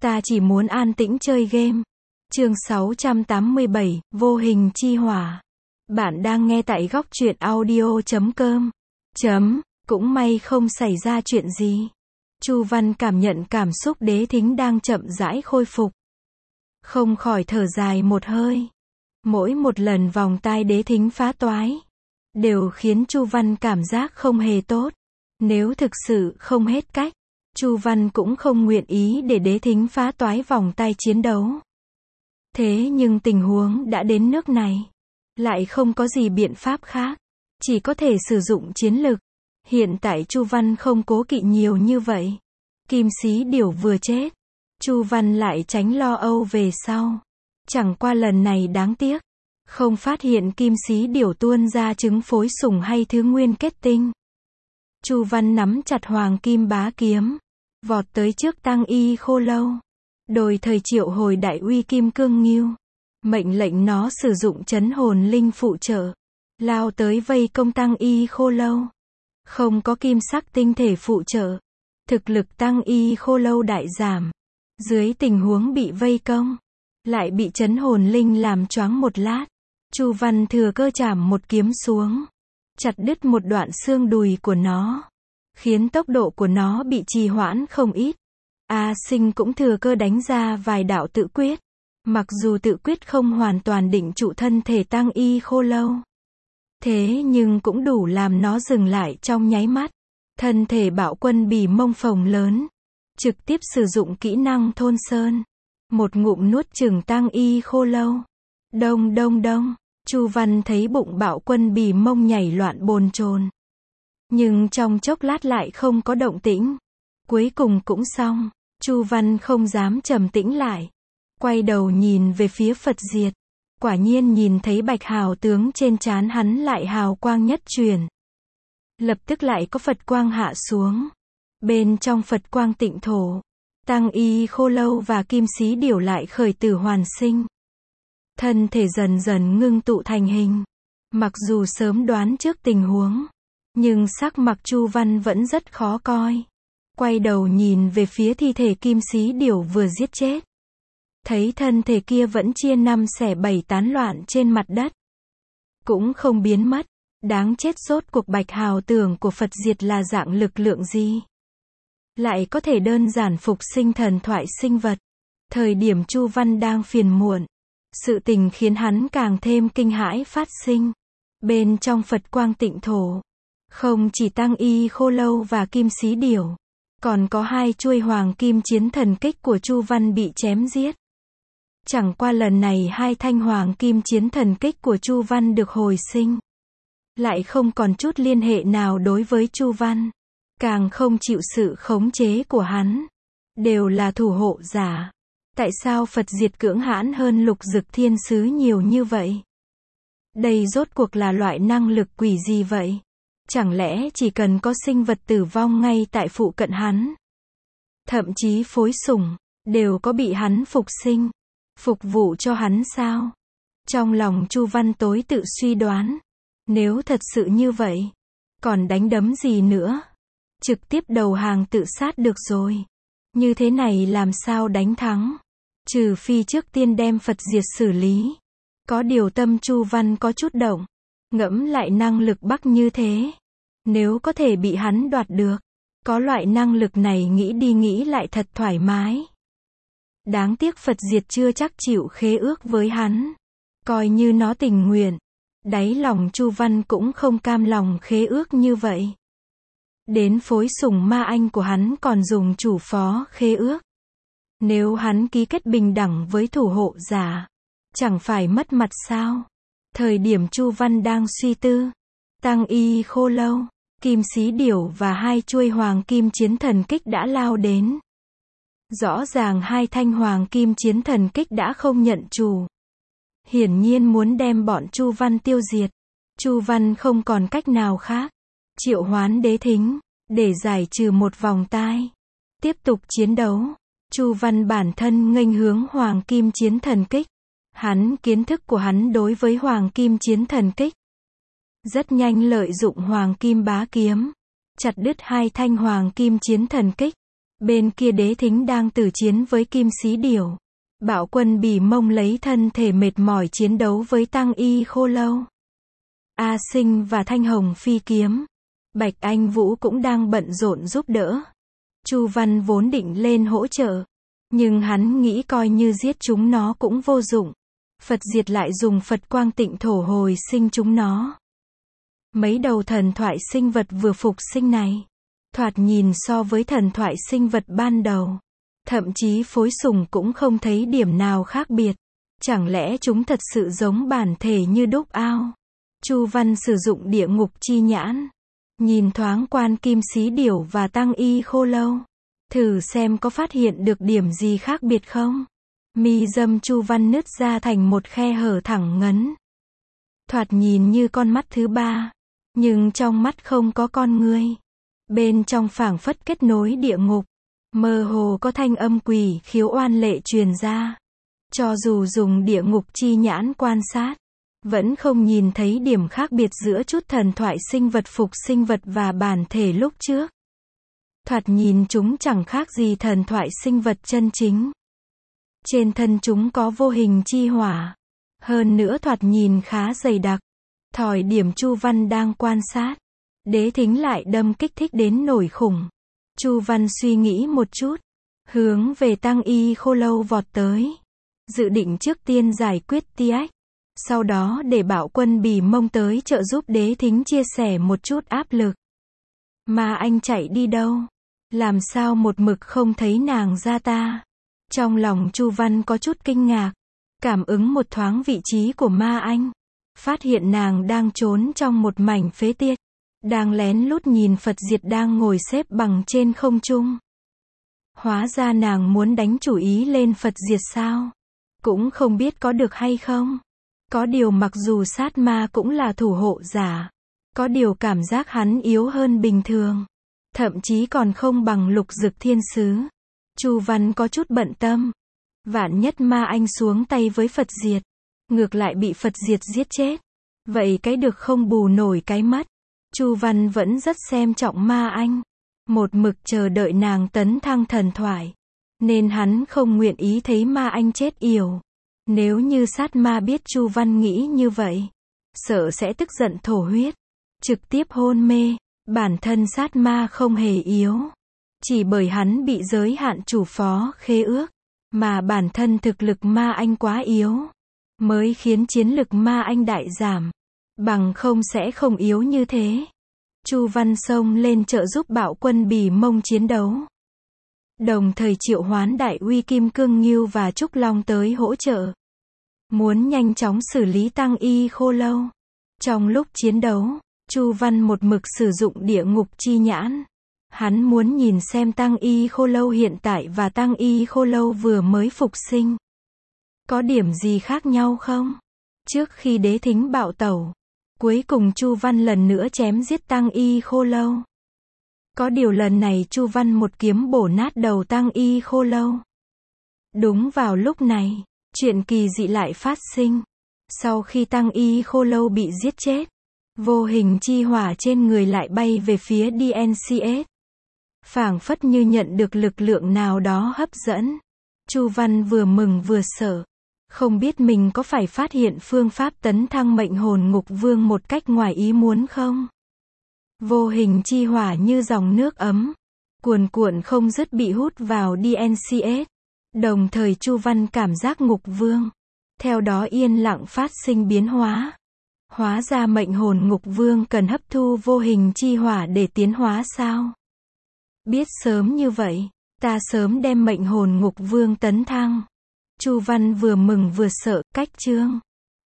Ta chỉ muốn an tĩnh chơi game. Chương 687, Vô hình chi hỏa. Bạn đang nghe tại góc truyện audio.com. Cũng may không xảy ra chuyện gì. Chu Văn cảm nhận cảm xúc đế thính đang chậm rãi khôi phục. Không khỏi thở dài một hơi. Mỗi một lần vòng tai đế thính phá toái, đều khiến Chu Văn cảm giác không hề tốt. Nếu thực sự không hết cách, Chu Văn cũng không nguyện ý để đế thính phá toái vòng tai chiến đấu. Thế nhưng tình huống đã đến nước này, lại không có gì biện pháp khác, chỉ có thể sử dụng chiến lực. Hiện tại Chu Văn không cố kỵ nhiều như vậy. Kim Xí Điểu vừa chết, Chu Văn lại tránh lo âu về sau. Chẳng qua lần này đáng tiếc, không phát hiện Kim Xí Điểu tuôn ra trứng phối sủng hay thứ nguyên kết tinh. Chu Văn nắm chặt Hoàng Kim Bá Kiếm, vọt tới trước Tăng Y Khô Lâu, đồi thời triệu hồi Đại Uy Kim Cương Ngưu, mệnh lệnh nó sử dụng trấn hồn linh phụ trợ, lao tới vây công Tăng Y Khô Lâu. Không có kim sắc tinh thể phụ trợ, thực lực Tăng Y Khô Lâu đại giảm. Dưới tình huống bị vây công, lại bị trấn hồn linh làm choáng một lát, Chu Văn thừa cơ chảm một kiếm xuống, chặt đứt một đoạn xương đùi của nó, khiến tốc độ của nó bị trì hoãn không ít. A Sinh cũng thừa cơ đánh ra vài đạo tự quyết, mặc dù tự quyết không hoàn toàn định trụ thân thể Tăng Y Khô Lâu, thế nhưng cũng đủ làm nó dừng lại trong nháy mắt. Thân thể Bạo Quân bì mông phồng lớn, trực tiếp sử dụng kỹ năng thôn sơn, một ngụm nuốt chửng Tăng Y Khô Lâu. Đông đông đông, Chu Văn thấy bụng Bạo Quân bì mông nhảy loạn bồn chồn, nhưng trong chốc lát lại không có động tĩnh. Cuối cùng cũng xong. Chu Văn không dám trầm tĩnh lại, quay đầu nhìn về phía Phật Diệt. Quả nhiên nhìn thấy bạch hào tướng trên trán hắn lại hào quang nhất truyền. Lập tức lại có Phật quang hạ xuống. Bên trong Phật quang tịnh thổ, Tăng Y Khô Lâu và Kim Xí Điểu lại khởi tử hoàn sinh. Thân thể dần dần ngưng tụ thành hình. Mặc dù sớm đoán trước tình huống, nhưng sắc mặt Chu Văn vẫn rất khó coi. Quay đầu nhìn về phía thi thể Kim Xí Điểu vừa giết chết, thấy thân thể kia vẫn chia năm xẻ bảy tán loạn trên mặt đất, cũng không biến mất. Đáng chết, rốt cuộc bạch hào tưởng của Phật Diệt là dạng lực lượng gì? Lại có thể đơn giản phục sinh thần thoại sinh vật. Thời điểm Chu Văn đang phiền muộn, sự tình khiến hắn càng thêm kinh hãi phát sinh. Bên trong Phật quang tịnh thổ, không chỉ Tăng Y Khô Lâu và Kim Xí Điểu, còn có hai chuôi Hoàng Kim Chiến Thần Kích của Chu Văn bị chém giết. Chẳng qua lần này hai thanh Hoàng Kim Chiến Thần Kích của Chu Văn được hồi sinh, lại không còn chút liên hệ nào đối với Chu Văn, càng không chịu sự khống chế của hắn. Đều là thủ hộ giả. Tại sao Phật Diệt cưỡng hãn hơn Lục Dực Thiên Sứ nhiều như vậy? Đây rốt cuộc là loại năng lực quỷ gì vậy? Chẳng lẽ chỉ cần có sinh vật tử vong ngay tại phụ cận hắn, thậm chí phối sủng, đều có bị hắn phục sinh, phục vụ cho hắn sao? Trong lòng Chu Văn tối tự suy đoán, nếu thật sự như vậy, còn đánh đấm gì nữa? Trực tiếp đầu hàng tự sát được rồi. Như thế này làm sao đánh thắng? Trừ phi trước tiên đem Phật Diệt xử lý. Có điều tâm Chu Văn có chút động. Ngẫm lại năng lực Bắc như thế, nếu có thể bị hắn đoạt được, có loại năng lực này nghĩ đi nghĩ lại thật thoải mái. Đáng tiếc Phật Diệt chưa chắc chịu khế ước với hắn. Coi như nó tình nguyện, đáy lòng Chu Văn cũng không cam lòng khế ước như vậy. Đến phối sủng ma anh của hắn còn dùng chủ phó khế ước. Nếu hắn ký kết bình đẳng với thủ hộ giả, chẳng phải mất mặt sao? Thời điểm Chu Văn đang suy tư, Tăng Y Khô Lâu, Kim Xí Điểu và hai chuôi Hoàng Kim Chiến Thần Kích đã lao đến. Rõ ràng hai thanh Hoàng Kim Chiến Thần Kích đã không nhận chủ. Hiển nhiên muốn đem bọn Chu Văn tiêu diệt. Chu Văn không còn cách nào khác, triệu hoán đế thính, để giải trừ một vòng tai. Tiếp tục chiến đấu. Chu Văn bản thân nghênh hướng Hoàng Kim Chiến Thần Kích. Kiến thức của hắn đối với Hoàng Kim Chiến Thần Kích, rất nhanh lợi dụng Hoàng Kim Bá Kiếm, chặt đứt hai thanh Hoàng Kim Chiến Thần Kích. Bên kia Đế Thính đang tử chiến với Kim Xí Điểu. Bạo Quân Bỉ Mông lấy thân thể mệt mỏi chiến đấu với Tăng Y Khô Lâu. A Sinh và Thanh Hồng phi kiếm. Bạch Anh Vũ cũng đang bận rộn giúp đỡ. Chu Văn vốn định lên hỗ trợ, nhưng hắn nghĩ coi như giết chúng nó cũng vô dụng. Phật Diệt lại dùng Phật quang tịnh thổ hồi sinh chúng nó. Mấy đầu thần thoại sinh vật vừa phục sinh này, thoạt nhìn so với thần thoại sinh vật ban đầu, thậm chí phối sùng cũng không thấy điểm nào khác biệt. Chẳng lẽ chúng thật sự giống bản thể như đúc ao? Chu Văn sử dụng địa ngục chi nhãn, nhìn thoáng quan Kim Xí Điểu và Tăng Y Khô Lâu, thử xem có phát hiện được điểm gì khác biệt không. Mi dâm Chu Văn nứt ra thành một khe hở thẳng ngấn. Thoạt nhìn như con mắt thứ ba, nhưng trong mắt không có con người. Bên trong phảng phất kết nối địa ngục, mơ hồ có thanh âm quỷ khiếu oan lệ truyền ra. Cho dù dùng địa ngục chi nhãn quan sát, vẫn không nhìn thấy điểm khác biệt giữa chút thần thoại sinh vật phục sinh vật và bản thể lúc trước. Thoạt nhìn chúng chẳng khác gì thần thoại sinh vật chân chính. Trên thân chúng có vô hình chi hỏa, hơn nữa thoạt nhìn khá dày đặc. Thời điểm Chu Văn đang quan sát, Đế Thính lại đâm kích thích đến nổi khủng. Chu Văn suy nghĩ một chút, hướng về Tăng Y Khô Lâu vọt tới, dự định trước tiên giải quyết Ti Ách, sau đó để Bạo Quân Bỉ Mông tới trợ giúp Đế Thính chia sẻ một chút áp lực. Mà anh chạy đi đâu? Làm sao một mực không thấy nàng ra ta? Trong lòng Chu Văn có chút kinh ngạc, cảm ứng một thoáng vị trí của Ma Anh, phát hiện nàng đang trốn trong một mảnh phế tích, đang lén lút nhìn Phật Diệt đang ngồi xếp bằng trên không trung. Hóa ra nàng muốn đánh chủ ý lên Phật Diệt sao? Cũng không biết có được hay không. Có điều mặc dù sát ma cũng là thủ hộ giả, có điều cảm giác hắn yếu hơn bình thường, thậm chí còn không bằng Lục Dực Thiên Sứ. Chu Văn có chút bận tâm, vạn nhất Ma Anh xuống tay với Phật Diệt, ngược lại bị Phật Diệt giết chết, vậy cái được không bù nổi cái mất. Chu Văn vẫn rất xem trọng Ma Anh, một mực chờ đợi nàng tấn thăng thần thoại, nên hắn không nguyện ý thấy Ma Anh chết yểu. Nếu như sát ma biết Chu Văn nghĩ như vậy, sợ sẽ tức giận thổ huyết, trực tiếp hôn mê. Bản thân sát ma không hề yếu, chỉ bởi hắn bị giới hạn chủ phó khế ước, mà bản thân thực lực Ma Anh quá yếu, mới khiến chiến lực Ma Anh đại giảm, bằng không sẽ không yếu như thế. Chu Văn xông lên trợ giúp Bạo Quân Bỉ Mông chiến đấu, đồng thời triệu hoán Đại Uy Kim Cương Ngưu và Trúc Long tới hỗ trợ, muốn nhanh chóng xử lý Tăng Y Khô Lâu. Trong lúc chiến đấu, Chu Văn một mực sử dụng địa ngục chi nhãn. Hắn muốn nhìn xem Tăng Y Khô Lâu hiện tại và Tăng Y Khô Lâu vừa mới phục sinh, có điểm gì khác nhau không? Trước khi Đế Thính bạo tẩu, cuối cùng Chu Văn lần nữa chém giết Tăng Y Khô Lâu. Có điều lần này Chu Văn một kiếm bổ nát đầu Tăng Y Khô Lâu. Đúng vào lúc này, chuyện kỳ dị lại phát sinh. Sau khi Tăng Y Khô Lâu bị giết chết, vô hình chi hỏa trên người lại bay về phía DNCS. Phảng phất như nhận được lực lượng nào đó hấp dẫn. Chu Văn vừa mừng vừa sợ, không biết mình có phải phát hiện phương pháp tấn thăng mệnh hồn ngục vương một cách ngoài ý muốn không? Vô hình chi hỏa như dòng nước ấm, cuồn cuộn không dứt bị hút vào DNCS. Đồng thời Chu Văn cảm giác ngục vương, theo đó yên lặng phát sinh biến hóa. Hóa ra mệnh hồn ngục vương cần hấp thu vô hình chi hỏa để tiến hóa sao? Biết sớm như vậy, ta sớm đem mệnh hồn ngục vương tấn thăng. Chu Văn vừa mừng vừa sợ, cách chương.